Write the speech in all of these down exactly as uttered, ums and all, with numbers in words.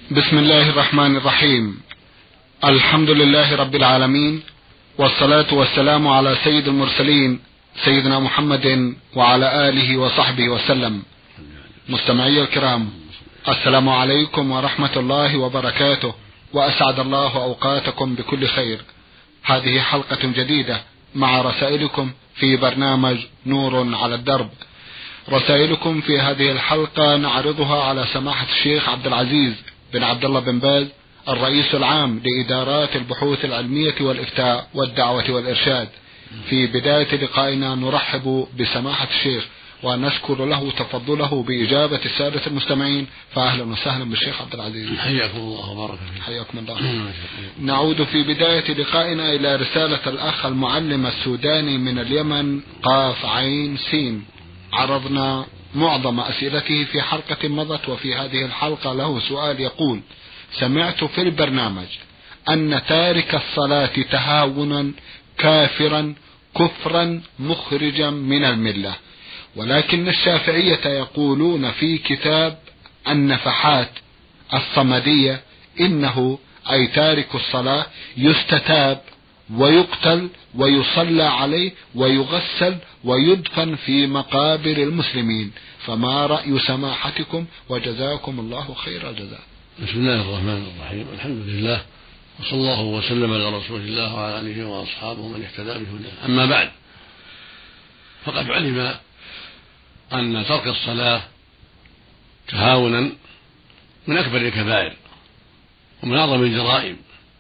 بسم الله الرحمن الرحيم. الحمد لله رب العالمين، والصلاة والسلام على سيد المرسلين سيدنا محمد وعلى آله وصحبه وسلم. مستمعي الكرام، السلام عليكم ورحمة الله وبركاته، وأسعد الله أوقاتكم بكل خير. هذه حلقة جديدة مع رسائلكم في برنامج نور على الدرب. رسائلكم في هذه الحلقة نعرضها على سماحة الشيخ عبد العزيز بن عبد الله بن باز، الرئيس العام لإدارات البحوث العلمية والإفتاء والدعوة والإرشاد. في بداية لقائنا نرحب بسماحة الشيخ ونشكر له تفضله بإجابة السادة المستمعين، فأهلا وسهلا بالشيخ عبد العزيز. حياكم الله وبارك فيك. حياكم الله. نعود في بداية لقائنا إلى رسالة الأخ المعلم السوداني من اليمن قاف عين سين. عرضنا معظم أسئلته في حلقة مضت، وفي هذه الحلقة له سؤال يقول: سمعت في البرنامج أن تارك الصلاة تهاونا كافرا كفرا مخرجا من الملة، ولكن الشافعية يقولون في كتاب النفحات الصمدية إنه أي تارك الصلاة يستتاب ويقتل ويصلى عليه ويغسل ويدفن في مقابر المسلمين، فما رأي سماحتكم؟ وجزاكم الله خير الجزاء. بسم الله الرحمن الرحيم، الحمد لله، وصلى الله وسلم على رسول الله وعلى آله وأصحابه من اهتدى بهداه. أما بعد، فقد علم أن ترك الصلاة تهاونا من أكبر الكبائر ومن أعظم الجرائم،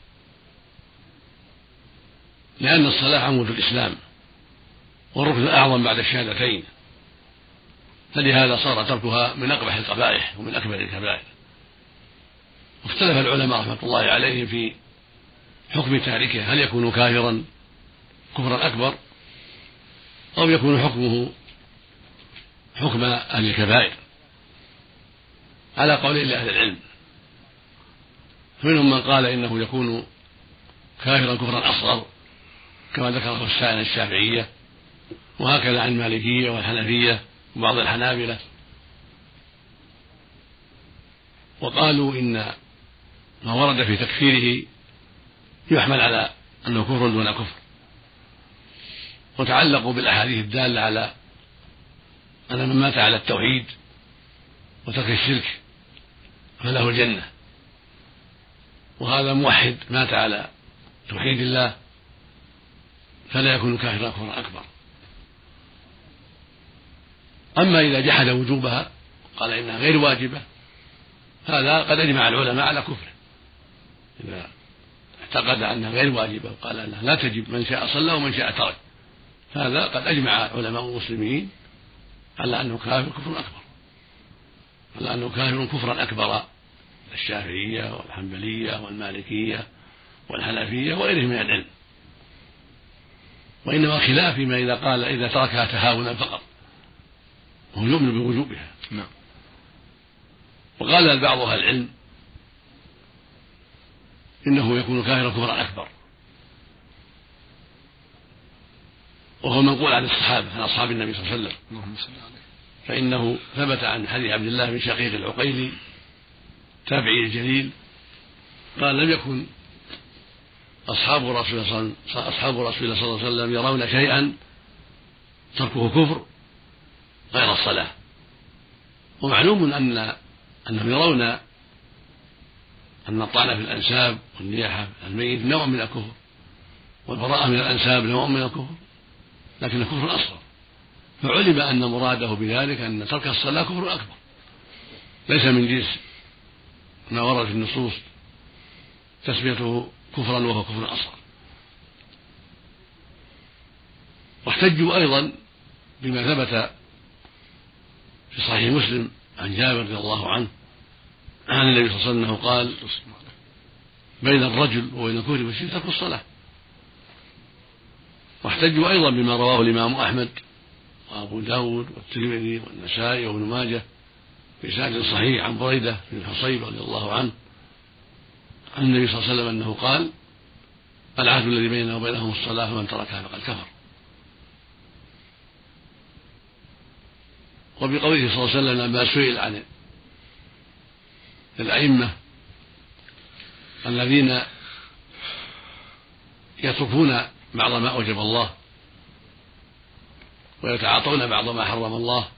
لأن الصلاة عمود الإسلام والركن الأعظم بعد الشهادتين، فلهذا صار تركها من أقبح القبائح ومن أكبر الكبائر. واختلف العلماء رحمة الله عليهم في حكم تاركها، هل يكون كافرا كفرا أكبر أو يكون حكمه حكم أهل الكبائر، على قولين لأهل العلم. فمنهم من قال إنه يكون كافرا كفرا أصغر كما ذكره السائل الشافعية، وهكذا عن المالكية والحنفية وبعض الحنابلة، وقالوا إن ما ورد في تكفيره يحمل على أنه كفر دون كفر، وتعلقوا بالأحاديث الدالة على أن من مات على التوحيد وترك الشرك فله الجنة، وهذا موحد مات على توحيد الله فلا يكون كافرا كفرا أكبر. أما إذا جحد وجوبها قال إنها غير واجبة، هذا قد أجمع العلماء على كفره. إذا اعتقد أنها غير واجبة وقال أنها لا تجب، من شاء صلى ومن شاء ترك، هذا قد أجمع علماء المسلمين على أنه كافر كفر أكبر، على أنه كافر كفرا أكبر، الشافعية والحنبلية والمالكية والحنفية وغيرهم من العلم. وإنما خلاف فيما إذا قال إذا تركها تهاونا فقط وهو يؤمن بوجوبها. نعم. وقال بعض أهل العلم إنه يكون كافرا كفرا أكبر، وهو منقول عن الصحابة عن أصحاب النبي صلى الله عليه وسلم، فإنه ثبت عن حديث عبد الله بن شقيق العقيلي تابعي الجليل قال: لم يكن أصحاب رسول الله أصحاب رسول الله صلى الله عليه وسلم يرون شيئا تركه كفر غير الصلاة. ومعلوم أن أنهم يرون أن الطعن في الأنساب والنياحة الميت نوع من الكفر، والبراءة من الأنساب نوع من الكفر، لكن كفر أصغر. فعلم أن مراده بذلك أن ترك الصلاة كفر أكبر، ليس من جنس ما ورد في النصوص تسميته كفرا وهو كفر أصغر. واحتجوا أيضا بما ثبت في صحيح مسلم عن جابر رضي الله عنه عن النبي صلى الله عليه وسلم قال: بين الرجل وبين الكفر والشرك ترك الصلاة. واحتجوا أيضا بما رواه الإمام أحمد وأبو داود والترمذي والنسائي وابن ماجه بإسناد صحيح عن بريدة بن الحصيب رضي الله عنه عن النبي صلى الله عليه وسلم أنه قال: العهد الذي بيننا وبينهم الصلاة فمن تركها فقد كفر. وبقوله صلى الله عليه وسلم لما سئل عن الأئمة الذين يتركون بعض ما أوجب الله ويتعاطون بعض ما حرم الله،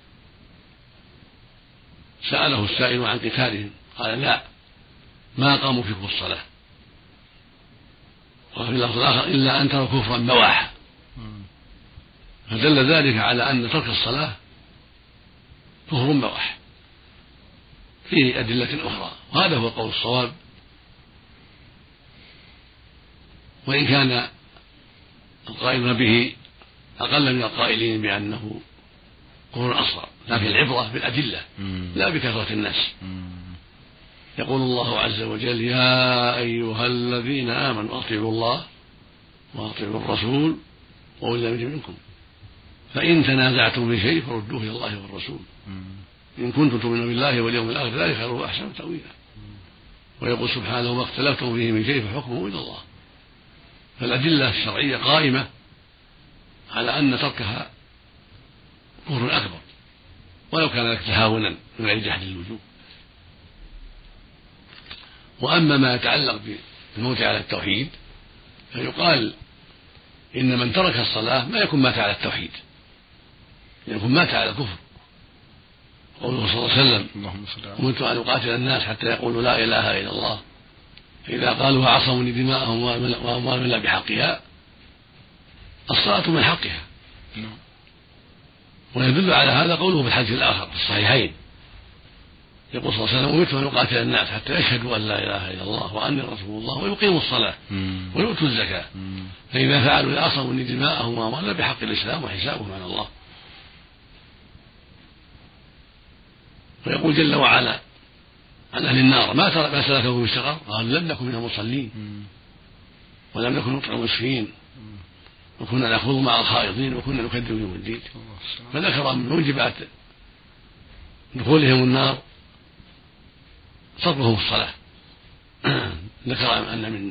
سأله السائل عن قتالهم قال لا، ما قاموا فيكم الصلاة، وفي اللفظ الآخر إلا أن تروا كفرا بواحا. فدل ذلك على أن ترك الصلاة كفر بواح فيه أدلة أخرى، وهذا هو القول الصواب، وإن كان القائلون به أقل من القائلين بأنه كفر أصغر، لكن العبرة بالأدلة لا بكثرة الناس. يقول الله عز وجل: يا أيها الذين آمنوا أطيعوا الله وأطيعوا الرسول وأولي الأمر منكم فإن تنازعتم في شيء فردوه إلى الله والرسول إن كنتم تؤمنون بالله واليوم الآخر ذلك خير وأحسن تأويلا. ويقول سبحانه: ما اختلفتم فيه من شيء فحكمه إلى الله. فالأدلة الشرعية قائمة على أن تركها كفر أكبر ولو كان ذلك تهاونا من غير جحد الوجوب. وأما ما يتعلق بالموت على التوحيد فيقال إن من ترك الصلاة ما يكون مات على التوحيد، يكون مات على الكفر. قوله صلى الله عليه وسلم: أمرت أن أقاتل الناس حتى يقولوا لا إله إلا الله فإذا قالوا عصموا دماءهم وأموالهم إلا بحقها. الصلاة من حقها. ويدل على هذا قوله في الحديث الآخر في الصحيحين، يقول صلى الله عليه وسلم: أمرت أن أقاتل الناس حتى يشهدوا أن لا إله إلا الله وأني رسول الله ويقيموا الصلاة ويؤتوا الزكاة فإذا فعلوا عصموا دماءهم وأموالهم بحق الإسلام وحسابهم على الله. ويقول جل وعلا عن أهل النار: ما ترى ما سلككم في سقر؟ قال: لم نكن من المصلين ولم نكن نطعم المسكين وكنا نخوض مع الخائضين وكنا نكذب يوم الدين. فذكر من موجبات دخولهم النار تركهم الصلاة. ذكر أن من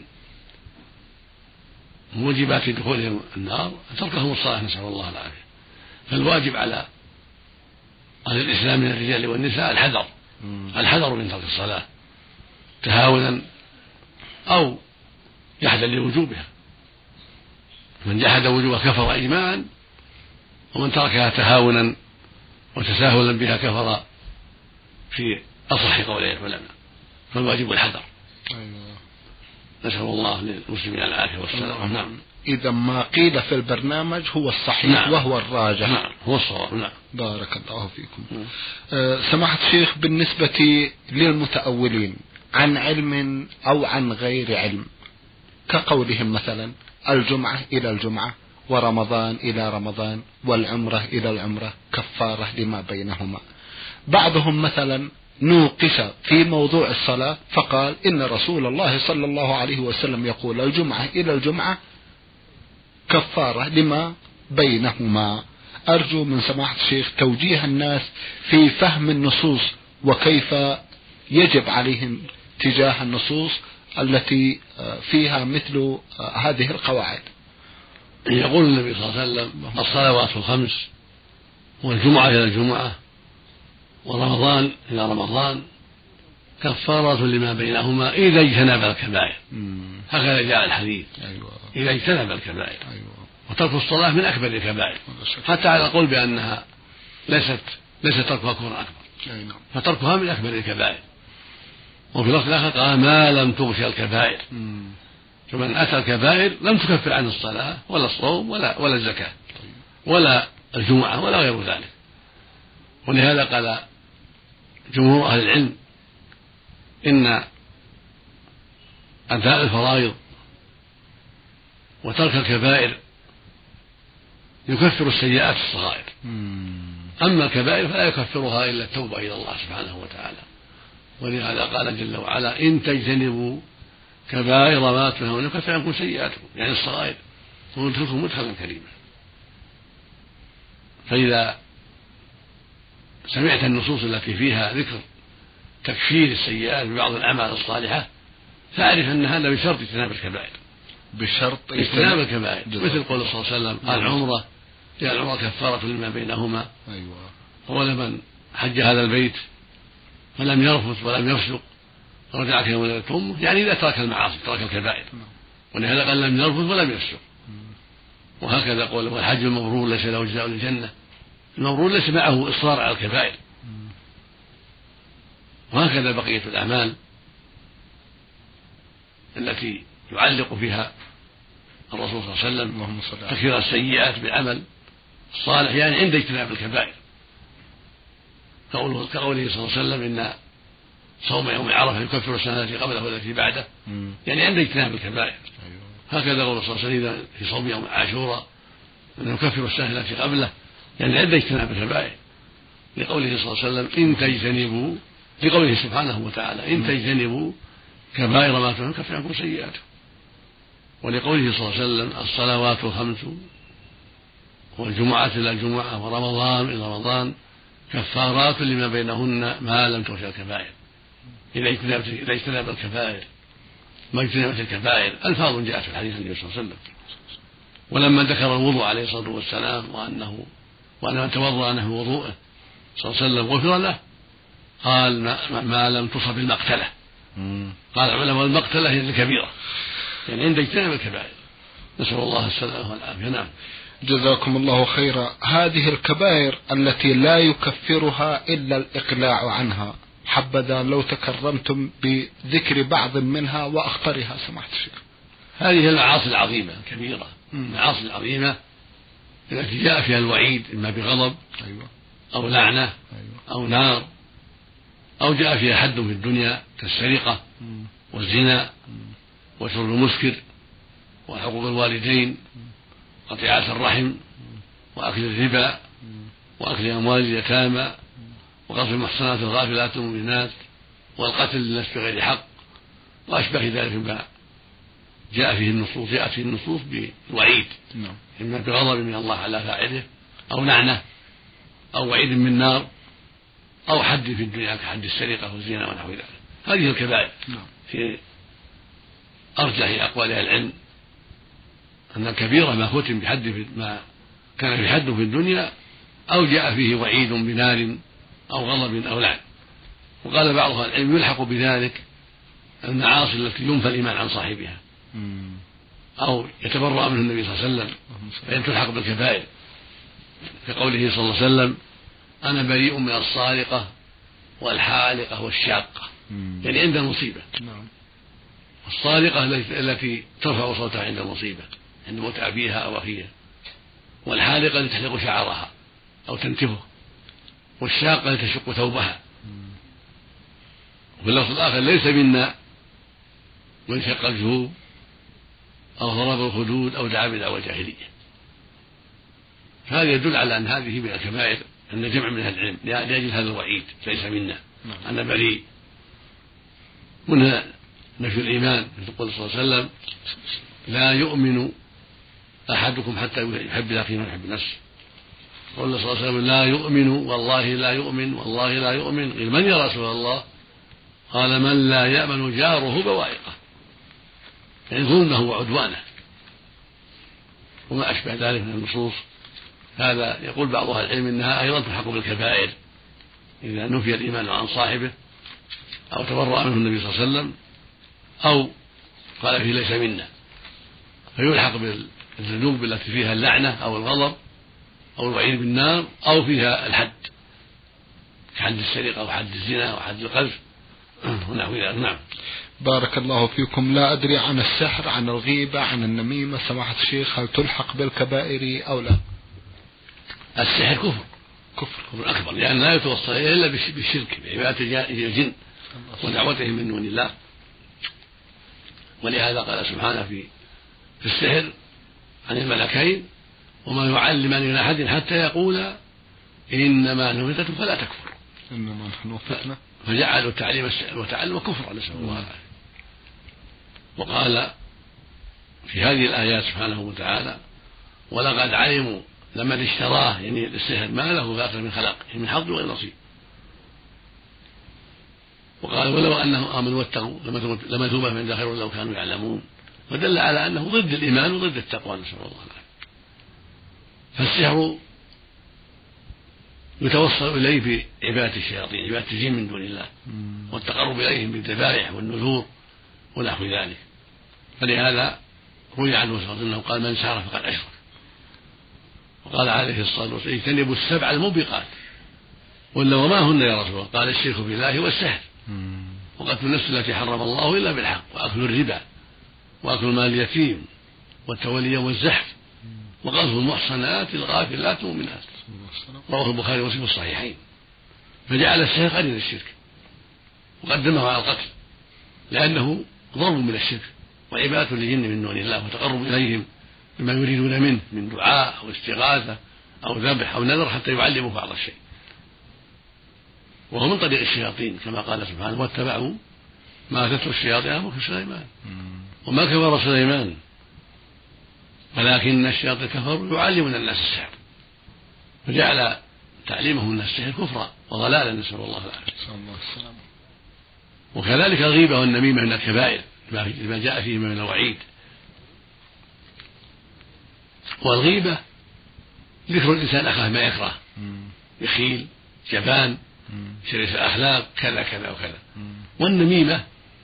موجبات دخولهم النار تركهم الصلاة، نسأل الله العافية. فالواجب على أهل الإسلام من الرجال والنساء الحذر الحذر من ترك الصلاة تهاونا أو جحدا لوجوبها. من جحد وجوبها كفر إجماعا، ومن تركها تهاونا وتساهلا بها كفر في أصح قولي العلماء. فالواجب الحذر. نسأل الله للمسلمين العافية والسلام. نعم. إذا ما قيل في البرنامج هو الصحيح. نعم. وهو الراجح. نعم. هو الصواب. نعم. بارك الله فيكم. أه سماحة الشيخ، بالنسبة للمتأولين عن علم أو عن غير علم كقولهم مثلا الجمعة إلى الجمعة ورمضان إلى رمضان والعمرة إلى العمرة كفارة لما بينهما، بعضهم مثلا نوقش في موضوع الصلاة فقال إن رسول الله صلى الله عليه وسلم يقول الجمعة إلى الجمعة كفارة لما بينهما. أرجو من سماحة الشيخ توجيه الناس في فهم النصوص وكيف يجب عليهم تجاه النصوص التي فيها مثل هذه القواعد. يقول النبي صلى الله عليه وسلم: الصلوات الخمس والجمعة إلى الجمعة ورمضان إلى رمضان كفارة لما بينهما إذا اجتنب الكبائر. هكذا جاء الحديث. أيوة. إذا اجتنب الكبائر. أيوة. وترك الصلاة من أكبر الكبائر، حتى على القول بأنها ليست ليست تركها كفر أكبر. أيوة. فتركها من أكبر الكبائر. وفي الوقت الآخر قال: ما لم تغشى الكبائر. فمن أتى الكبائر لم تكفر عن الصلاة ولا الصوم ولا ولا الزكاة ولا الجمعة ولا غير ذلك. ولهذا قال جمهور أهل العلم إن أداء الفرائض وترك الكبائر يكفر السيئات الصغائر، أما الكبائر فلا يكفرها إلا التوبة إلى الله سبحانه وتعالى. ولهذا قال جل وعلا: إن تجتنبوا كبائر ما تنهون يكفر عنكم سيئاتكم، يعني الصغائر، وندخلكم مدخلا كريما. فإذا سمعت النصوص التي فيها ذكر تكفير السيئات ببعض الأعمال الصالحة فاعرف أن هذا بشرط اجتناب الكبائر، بشرط اجتناب الكبائر، مثل قول صلى الله عليه وسلم: العمرة يا العمرة كفارة لما بينهما. أيوة. ولمن حج هذا البيت فلم يرفث ولم يفسق رجع كما ولدته أمه، يعني إذا ترك المعاصي ترك الكبائر، ولهذا قال لم يرفث ولم يفسق. وهكذا قوله والحج المبرور ليس له جزاء الجنة، المبرور ليس معه إصرار على الكبائر. وهكذا بقية الأعمال التي يعلق فيها الرسول صلى الله عليه وسلم تكفير السيئات بالعمل الصالح، يعني عند اجتناب الكبائر، كقوله صلى الله عليه وسلم إن صوم يوم عرفة يكفر السنة التي قبله والتي بعده، يعني عند اجتناب الكبائر. هكذا قول صلى الله عليه وسلم في صوم يوم عاشوراء أنه يكفر السنة التي قبله، يعني عند اجتناب الكبائر، لقوله صلى الله عليه وسلم إن تجتنبوا، لقوله سبحانه وتعالى إن تجتنبوا كبائر ما تنهون يكفر عنكم سيئاته، ولقوله صلى الله عليه وسلم الصلوات الخمس والجمعة إلى الجمعة ورمضان إلى رمضان كفارات لما بينهن ما لم تغش الكبائر. إذا اجتنب الكبائر ما اجتنبت الكبائر ألفاظ جاءت في الحديث النبي صلى الله عليه وسلم. ولما ذكر الوضوء عليه الصلاة والسلام وأنه وأن من توضأ له وضوءه صلى الله عليه وسلم غفر له، قال ما, ما لم تصب المقتلة. قال العلماء المقتلة هي الكبيرة، يعني عند اجتناب الكبائر، نسأل الله السلامة والعافية. نعم. جزاكم الله خيرا. هذه الكبائر التي لا يكفرها إلا الإقلاع عنها، حبذا لو تكرمتم بذكر بعض منها وأخطرها سماحة الشيخ. هذه المعاصي العظيمة الكبيرة، المعاصي العظيمة التي جاء فيها الوعيد إما بغضب أو لعنة أو نار، أو جاء فيها حد في الدنيا كالسرقة والزنا وشرب المسكر وحقوق الوالدين قطيعة الرحم وأكل الربا وأكل أموال اليتامى وقتل المحصنات الغافلات المؤمنات والقتل للنفس بغير حق وأشبه ذلك مما جاء فيه النصوص جاءت فيه النصوص بالوعيد، إما بغضب من الله على فاعله أو لعنة أو وعيد من نار أو حد في الدنيا كحد السرقة والزنا ونحو ذلك. هذه الكبائر في أرجح أقوال العلم أن الكبيرة ما ختم بحد ما كان في حد في الدنيا أو جاء فيه وعيد بنار أو غضب أو لعن. وقال بعض أهل العلم يلحق بذلك المعاصي التي ينفى الإيمان عن صاحبها أو يتبرأ منه النبي صلى الله عليه وسلم فإن تلحق بالكبائر، كقوله صلى الله عليه وسلم أنا بريء من الصارقة والحالقة والشاقة، يعني عند المصيبة. الصارقة التي ترفع صوتها عند المصيبة عند موت أبيها أو أخيها، والحالقة التي تحلق شعرها أو تنتفه، والشاقة التي تشق ثوبها. وفي اللفظ الآخر ليس منا من شق الجيوب أو ضرب الخدود أو دعا بدعوى الجاهلية. هذا يدل على أن هذه من الكبائر، أن جمع من أهل العلم لأجل هذا الوعيد ليس منا أنا بريء. منها نفي الإيمان، يقول صلى الله عليه وسلم لا يؤمن أحدكم حتى يحب لأخيه ما يحب نفسه. قال صلى الله عليه وسلم لا يؤمن والله لا يؤمن والله لا يؤمن. قيل من يا رسول الله؟ قال من لا يأمن جاره بوائقه، يعني ظلمه وعدوانه وما أشبه ذلك من النصوص. هذا يقول بعض أهل العلم إنها أيضا تلحق بالكبائر إذا نفي الإيمان عن صاحبه أو تبرأ منه النبي صلى الله عليه وسلم أو قال فيه ليس منا، فيلحق بالذنوب التي فيها اللعنة أو الغضب أو الوعيد بالنار أو فيها الحد كحد السرقة أو حد الزنا أو حد القذف ونحو ذلك. نعم. بارك الله فيكم. لا أدري عن السحر، عن الغيبة، عن النميمة سماحة الشيخ، هل تلحق بالكبائر أو لا؟ السحر كفر كفر كفر أكبر، لأن لا يتوصل إلا بالشرك بعبادة الجن ودعوتهم من دون الله. ولهذا قال سبحانه في في السحر عن الملكين وما يعلمان من أحد حتى يقولا إنما نحن فتنة فلا تكفر. إنما نحن فتنة، فجعلوا تعليم السحر وتعلم كفرا، نسأل الله العافية. وقال في هذه الآيات سبحانه وتعالى ولقد علموا لمن اشتراه، يعني السحر ما له في الآخرة من خلاق من حظ ولا نصيب. وقال ولو أنهم آمنوا واتقوا لما ثوبا من خير لو كانوا يعلمون، ودل على أنه ضد الإيمان وضد التقوى، نسأل الله العافية. فالسحر يتوصل إليه في عبادة الشياطين، عبادة الجن من دون الله، والتقرب إليهم بالذبائح والنذور ونحو ذلك. فلهذا روي عنه صلى الله عليه وسلم قال: من سار فقد أشرك. وقال عليه الصلاة والسلام: اجتنبوا السبع الموبقات. ولا وما هن يا رسول الله؟ قال: الشرك بالله والسحر، وقتل النفس التي حرم الله إلا بالحق، وأكل الربا، وأكل مال اليتيم، والتولي يوم الزحف، وقذف المحصنات الغافلات المؤمنات. رواه البخاري ومسلم في الصحيحين. فجعل السحر قرين الشرك وقدمه على القتل، لأنه ضرب من الشرك وعبادة للجن من دون الله، وتقرب إليهم بما يريدون منه من دعاء أو استغاثة أو ذبح أو نذر حتى يعلموا بعض الشيء. وهو من طريق الشياطين كما قال سبحانه: واتبعوا ما تتلو الشياطين على ملك سليمان وما كفر سليمان ولكن الشياطين كفروا يعلمون الناس السحر، فجعل تعليمهم الناس السحر كفرا وضلالا، نسأل الله العافية. وكذلك الغيبة والنميمة من الكبائر لما جاء فيه من الوعيد. والغيبة ذكر الإنسان أخاه ما يكره، بخيل، جبان، شريف الأخلاق، كذا كذا وكذا. والنميمة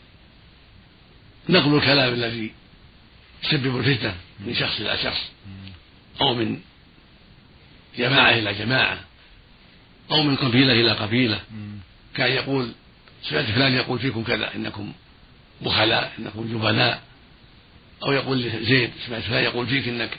نقل الكلام الذي يسبب الفتنة من شخص إلى شخص، أو من جماعة إلى جماعة، أو من قبيلة إلى قبيلة، كان يقول: سمعت فلان يقول فيكم كذا، إنكم بخلاء، إنكم جبناء. أو يقول لزيد: سمعت فلان يقول فيك إنك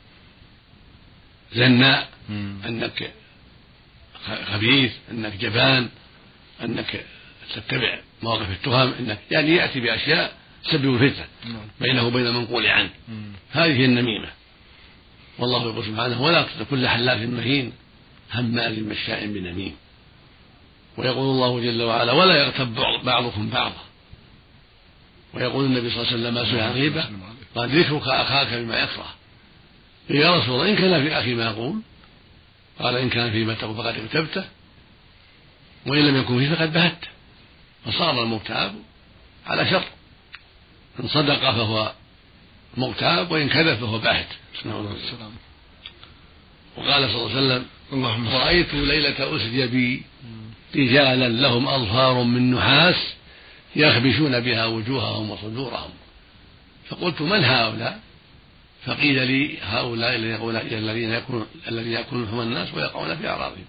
زناء، أنك خبيث، أنك جبان، أنك تتبع مواقف التهم، أنك يعني يأتي بأشياء تسبب الفتنة بينه وبين المنقول عنه. هذه النميمة. والله يقول سبحانه: ولا تطع كل حلاف مهين هماز مشاء بنميم. ويقول الله جل وعلا: ولا يغتب بعضكم بعضا. ويقول النبي صلى الله عليه وسلم: ما سئل عن غيبة قال: ذكرك أخاك بما يكره. يا رسول الله، إن كان في أخي ما أقول؟ قال: إن كان فيما تقول فقد اغتبته، وإن لم يكن فيه فقد بهته. فصار المغتاب على شر، إن صدق فهو مغتاب، وإن كذب فهو باهت. وقال صلى الله عليه وسلم: رأيت ليلة أسري بي رجالا لهم أظفار من نحاس يخبشون بها وجوههم وصدورهم، فقلت: من هؤلاء؟ فقيل لي: هؤلاء الذين يأكلون الذين يأكلون لحوم الناس ويقعون في أعراضهم.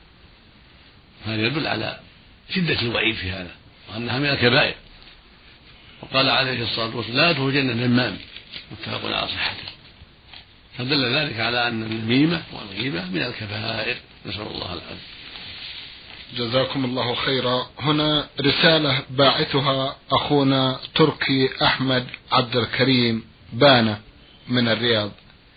هذا يدل على شدة الوعيد في هذا، وأنها من الكبائر. وقال عليه الصلاة والسلام: لا يدخل الجنة نمام، متفق على صحته. فدل ذلك على أن النميمة والغيبة من الكبائر، نسأل الله العافية. جزاكم الله خيرا. هنا رسالة باعثها أخونا تركي أحمد عبد الكريم بانة من الرياض.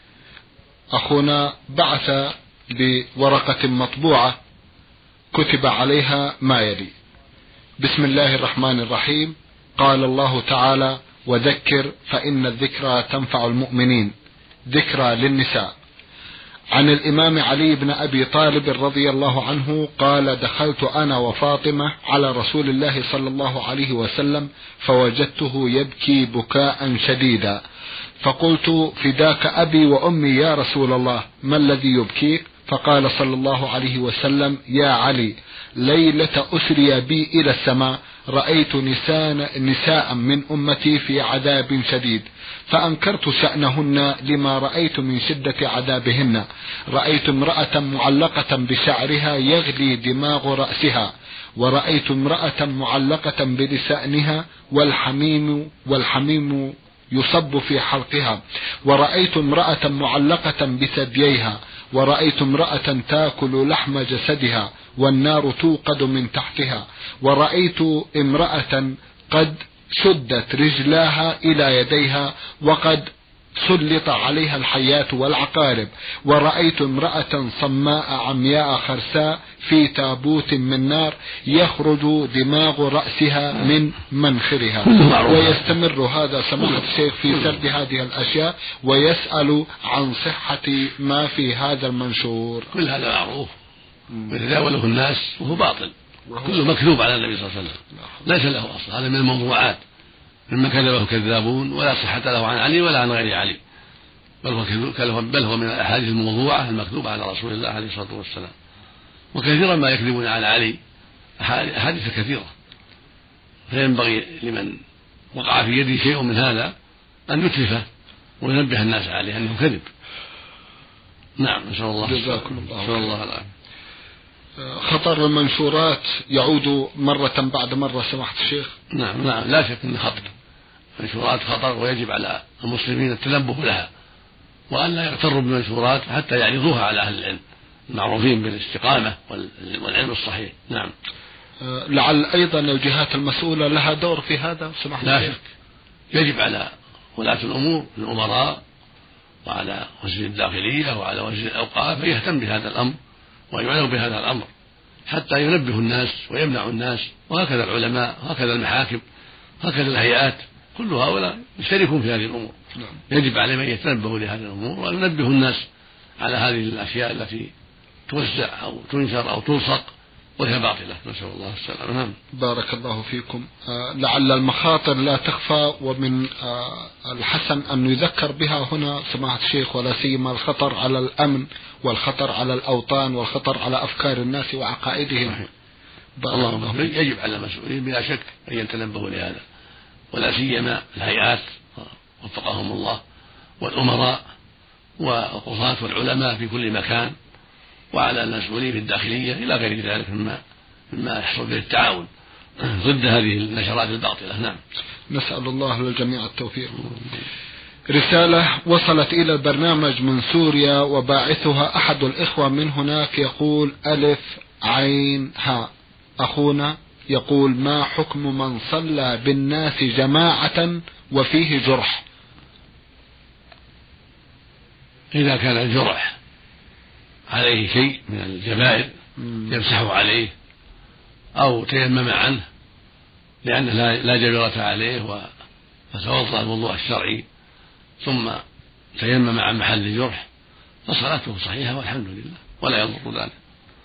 أخونا بعث بورقة مطبوعة كتب عليها ما يلي: بسم الله الرحمن الرحيم. قال الله تعالى: وذكر فإن الذكرى تنفع المؤمنين. ذكرى للنساء. عن الإمام علي بن أبي طالب رضي الله عنه قال: دخلت أنا وفاطمة على رسول الله صلى الله عليه وسلم فوجدته يبكي بكاء شديدا، فقلت: فداك أبي وأمي يا رسول الله، ما الذي يبكيك؟ فقال صلى الله عليه وسلم: يا علي، ليلة أسري بي إلى السماء رأيت نساء من أمتي في عذاب شديد، فأنكرت شأنهن لما رأيت من شدة عذابهن. رأيت امرأة معلقة بشعرها يغلي دماغ رأسها، ورأيت امرأة معلقة بلسانها والحميم والحميم يصب في حلقها، ورأيت امرأة معلقة بثدييها، ورأيت امرأة تاكل لحم جسدها والنار توقد من تحتها، ورأيت امرأة قد شدت رجلاها إلى يديها وقد سلط عليها الحيات والعقارب، ورأيت امرأة صماء عمياء خرساء في تابوت من نار يخرج دماغ رأسها من منخرها. ويستمر هذا سماحة الشيخ في سرد هذه الأشياء ويسأل عن صحة ما في هذا المنشور. كل هذا معروف ويتداوله الناس وهو باطل، كله مكذوب على النبي صلى الله عليه وسلم، ليس له أصل. هذا من الموضوعات مما كذبه كذابون، ولا صحة له عن علي ولا عن غير علي، بل هو, بل هو من الأحاديث الموضوعة المكذوبة على رسول الله عليه الصلاة والسلام. وكثيرا ما يكذبون على علي أحاديث كثيرة، فينبغي لمن وقع في يده شيء من هذا أن يتلفه وينبه الناس عليه أنه كذب. نعم، نسأل الله جزاكم الله نسأل الله العافية. خطر المنشورات يعود مرة بعد مرة سماحة الشيخ. نعم نعم، لا شك أن خطر المنشورات خطر، ويجب على المسلمين التنبه لها وأن لا يغتروا بالمنشورات حتى يعرضوها على أهل العلم المعروفين بالاستقامة والعلم الصحيح. نعم. لعل أيضا الجهات المسؤولة لها دور في هذا سماحة لا شك، يجب على ولاة الأمور الأمراء وعلى وزير الداخلية وعلى وزير الأوقاف أن يهتم بهذا الأمر ويعنوا بهذا الأمر حتى ينبهوا الناس ويمنعوا الناس، وهكذا العلماء وهكذا المحاكم وهكذا الهيئات، كل هؤلاء يشتركون في هذه الأمور. يجب عليهم أن يتنبهوا لهذه الأمور وينبهوا الناس على هذه الأشياء التي توزع أو تنشر أو تلصق وهي باطلة، نسأل الله السلامة. نعم. بارك الله فيكم. آه لعل المخاطر لا تخفى، ومن آه الحسن أن يذكر بها هنا سماحة الشيخ، ولا سيما الخطر على الأمن والخطر على الأوطان والخطر على أفكار الناس وعقائدهم. الله يجب على المسؤولين بلا شك أن يتنبهوا لهذا، ولا سيما الهيئات وفقهم الله والأمراء والقضاة والعلماء في كل مكان، وعلى المسؤولين في الداخلية إلى غير ذلك مما مما يحصل به التعاون ضد هذه النشرات الباطلة. نعم. نسأل الله للجميع التوفيق. رسالة وصلت إلى البرنامج من سوريا وباعثها أحد الإخوة من هناك، يقول ألف عين ها. أخونا يقول: ما حكم من صلى بالناس جماعة وفيه جرح؟ إذا كان الجرح عليه شيء من الجبائر يمسح عليه أو تيمم عنه لأنه لا جبيرة عليه فتوضأ الوضوء الشرعي ثم تيمم عن محل الجرح فصلاته صحيحة والحمد لله ولا يضر ذلك.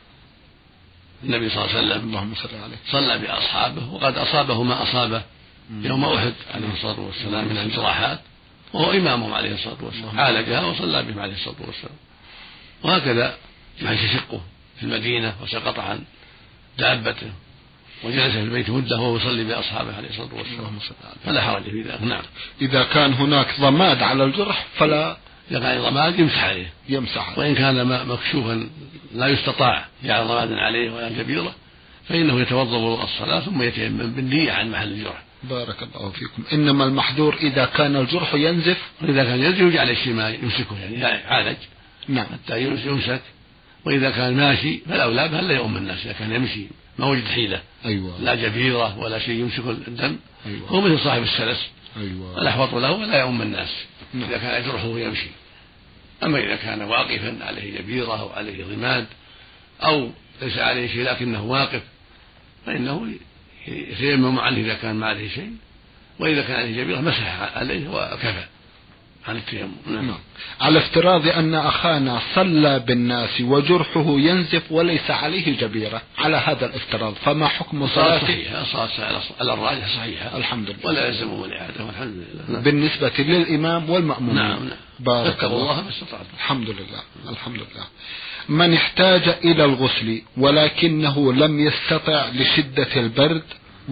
النبي صلى الله عليه وسلم اللهم صل عليه صلى بأصحابه وقد أصابه ما أصابه يوم أحد عليه الصلاة والسلام من الجراحات، وهو إمامهم عليه الصلاة والسلام، عالجها وصلى بهم عليه الصلاة والسلام. وهكذا من يشقه في المدينة وسقط عن دابته وجلس في البيت مدة وهو يصلي بأصحابه عليه الصلاة والسلام فلا حرج في ذلك. نعم. إذا كان هناك ضماد على الجرح فلا، إذا كان ضماد يمسح عليه يمسح عليه. وإن كان مكشوفا لا يستطاع يعني ضماد عليه ولا جبيرة فإنه يتوضأ وضوء الصلاة ثم يتيمم بالنية عن محل الجرح. بارك الله فيكم. إنما المحذور إذا كان الجرح ينزف، وإذا كان ينزف يجعل الشمال يمسكه يعني يعالج نعم حتى يمسك، وإذا كان ماشي فالأولى بأن لا يؤم الناس إذا كان يمشي ما وجد حيلة. أيوة. لا جبيرة ولا شيء يمسك الدم. أيوة. هو مثل صاحب السلس. أيوة. الأحوط له ولا يؤم الناس. نعم. إذا كان جرحه يمشي. أما إذا كان واقفا عليه جبيرة أو عليه ضماد أو ليس عليه شيء لكنه واقف فإنه يتيمم عنه إذا كان ما عليه شيء، وإذا كان عليه جبيرة مسح عليه وكفى عن التيمم. نعم. على افتراض أن أخانا صلى بالناس وجرحه ينزف وليس عليه جبيرة، على هذا الافتراض فما حكم صلاته؟ صحيحة، صلاة على الراجح صحيحة الحمد لله ولا يلزمه الإعادة والحمد لله. نعم. بالنسبة للإمام والمأمومين. نعم نعم. بارك الله ما استطعت. الحمد لله الحمد لله. من احتاج إلى الغسل ولكنه لم يستطع لشدة البرد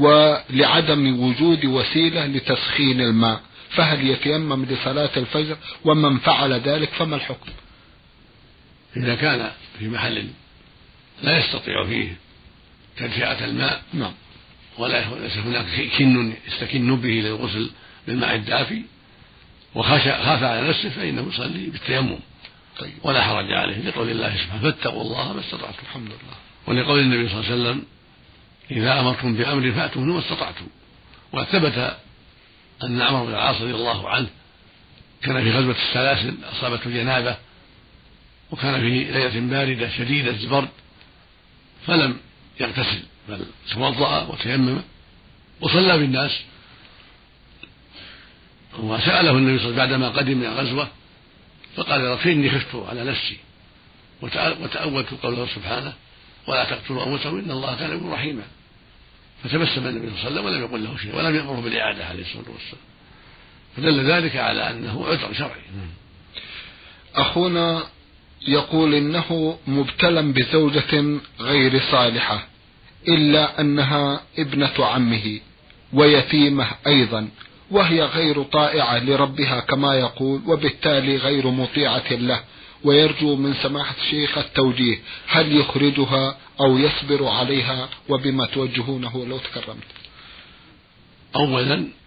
ولعدم وجود وسيلة لتسخين الماء، فهل يتيمم لصلاة الفجر؟ ومن فعل ذلك فما الحكم؟ إذا كان في محل لا يستطيع فيه تدفئة الماء نعم ولا ليس هناك كن يستكن به للغسل بالماء الدافي وخاف على نفسه فإنه يصلي بالتيمم. طيب. ولا حرج عليه لقول الله سبحانه فاتقوا الله ما استطعتم. الحمد لله. ولقول النبي صلى الله عليه وسلم إذا أمرتم بأمر فأتوا منه ما استطعتم. وثبت أن عمرو بن العاص رضي الله عنه كان في غزوة السلاسل أصابته جنابة وكان في ليلة باردة شديدة البرد فلم يغتسل بل توضأ وتيمم وصلى بالناس، وسأله النبي صلى الله عليه وسلم بعدما قدم من الغزوة فقال رب إني خفت على نفسي وتأولت قوله سبحانه ولا تقتلوا أنفسكم إن الله كان بكم رحيما، فتبسم النبي صلى الله عليه وسلم ولم يقل له شيء ولم يأمره بالإعادة عليه الصلاة والسلام، فدل ذلك على أنه عذر شرعي. أخونا يقول إنه مبتلى بزوجة غير صالحة إلا أنها ابنة عمه ويتيمة أيضا، وهي غير طائعة لربها كما يقول، وبالتالي غير مطيعة له، ويرجو من سماحة الشيخ التوجيه، هل يخرجها أو يصبر عليها؟ وبما توجهونه لو تكرمت. أولا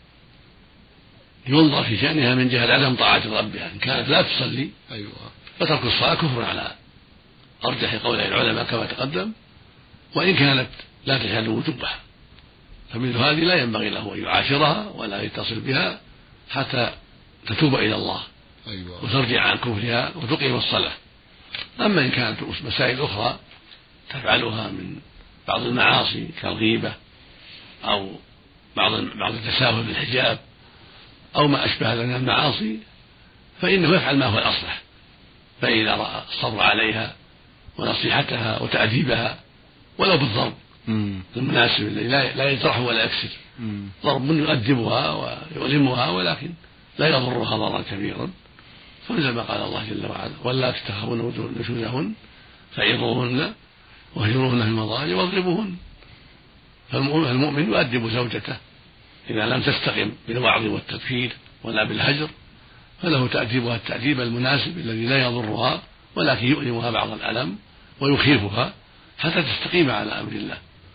ينظر في شأنها من جهة عدم طاعة ربها، إن كانت لا تصلي أيوة. فترك الصلاة كفر على أرجح قول العلماء كما تقدم، وإن كانت لا تشهد وجوبها فمثل هذه لا ينبغي له أن يعاشرها ولا يتصل بها حتى تتوب إلى الله. أيوة. وترجع عن كفرها وتقيم الصلاة. أما إن كانت مسائل أخرى تفعلها من بعض المعاصي كالغيبة أو بعض بعض التساهل بالحجاب أو ما أشبه من المعاصي فإنه يفعل ما هو الأصلح، فإذا رأى الصبر عليها ونصيحتها وتأديبها ولو بالضرب المناسب الذي لا يجرح ولا يكسر، ضرب يؤدبها ويؤلمها ولكن لا يضرها ضررا كبيرا، فمثل ما قال الله جل وعلا: ولا تخافون نشوزهن فعظوهن واهجروهن في المضاجع واضربوهن. فالمؤمن يؤدب زوجته إذا لم تستقم بالوعظ والتذكير ولا بالهجر، فله تأديبها التأديب المناسب الذي لا يضرها ولكن يؤلمها بعض الألم ويخيفها حتى تستقيم على أمر الله،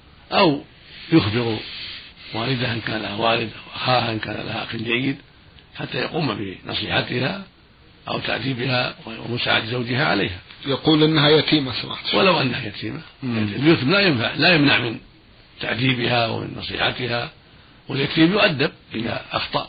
أو يخبر والدها إن كان لها والد أو أخاها إن كان لها أخ جيد حتى يقوم بنصيحتها أو تأديبها ومساعدة زوجها عليها. يقول إنها يتيمة سمحت. ولو أنها يتيمة، اليتيم لا ينفع لا يمنع من تأديبها ومن نصيحتها، واليتيم يؤدب إذا أخطأ،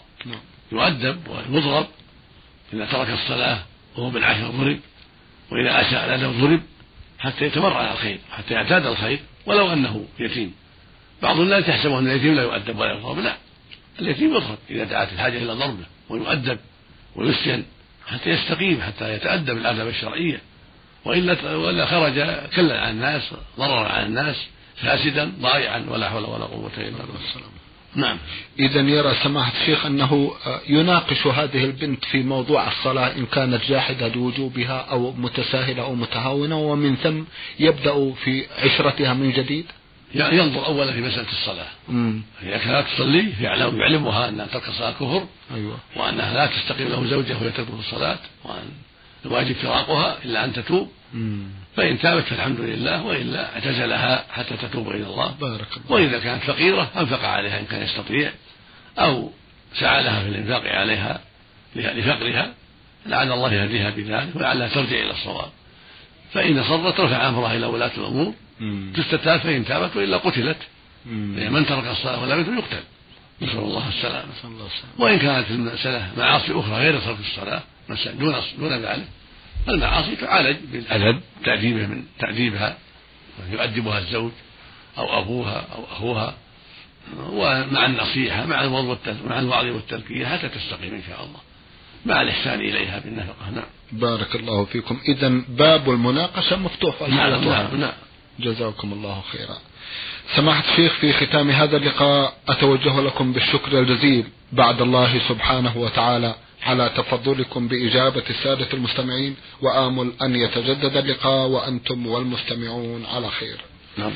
يؤدب ويضرب إذا ترك الصلاة وهو بن عشر ضرب، وإذا أساء الأدب ضرب حتى يتمر على الخير حتى يعتاد الخير ولو أنه يتيم. بعض الناس يحسب أن اليتيم لا يؤدب ولا يضرب، لا، اليتيم يضرب إذا دعت الحاجة إلى ضربه ويؤدب ويسجن حتى يستقيم حتى يتأدب الآداب الشرعية، وإلا ولا خرج كلا عن الناس ضررا على الناس فاسدا ضائعا ولا حول ولا قوة إلا بالله. نعم. إذا يرى سماحة الشيخ أنه يناقش هذه البنت في موضوع الصلاة إن كانت جاحدة لوجوبها أو متساهلة أو متهاونة، ومن ثم يبدأ في عشرتها من جديد. يعني ينظر أولا في مسألة الصلاة، إذا كانت تصلي يعلم يعلمها أن ترك الصلاة كفر، أيوة. وأنها لا تستقيم له زوجها وهي تترك الصلاة، وأن الواجب فراقها إلا أن تتوب، مم. فإن تابت فالحمد لله، وإلا اعتزلها حتى تتوب إلى الله. بارك الله. وإذا كانت فقيرة أنفق عليها إن كان يستطيع، أو سعى لها في الإنفاق عليها لفقرها، لعل الله يهديها بذلك ولعلها ترجع إلى الصواب. فإن صرت رفع أمرها إلى ولاة الأمور تستتاب، فإن تابت وإلا قتلت، لأن من ترك الصلاة ولا يقتل يقتل، نسأل الله السلامة. وإن كانت المسألة معاصي أخرى غير ترك الصلاة دون دون ذلك، فالمعاصي تعالج بالأدب، تأديبها من تأديبها يؤدبها الزوج أو أبوها أو أخوها، ومع النصيحة مع مع الوعظ والتذكير حتى تستقيم إن شاء الله، مع الإحسان إليها بالنفقة. نعم. بارك الله فيكم. إذن باب المناقشة مفتوح. نعم. نعم. نعم. جزاكم الله خيرا. سماحة الشيخ، في ختام هذا اللقاء أتوجه لكم بالشكر الجزيل بعد الله سبحانه وتعالى على تفضلكم بإجابة السادة المستمعين، وآمل أن يتجدد اللقاء وأنتم والمستمعون على خير. نعم.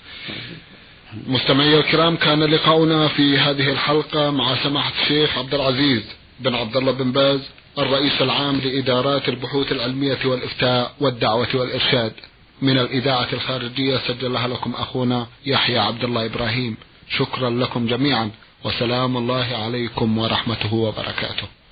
مستمعي الكرام، كان لقاؤنا في هذه الحلقة مع سماحة الشيخ عبد العزيز بن عبد الله بن باز، الرئيس العام لإدارات البحوث العلمية والإفتاء والدعوة والإرشاد من الإذاعة الخارجية، سجلها لكم أخونا يحيى عبد الله إبراهيم. شكرا لكم جميعا، وسلام الله عليكم ورحمته وبركاته.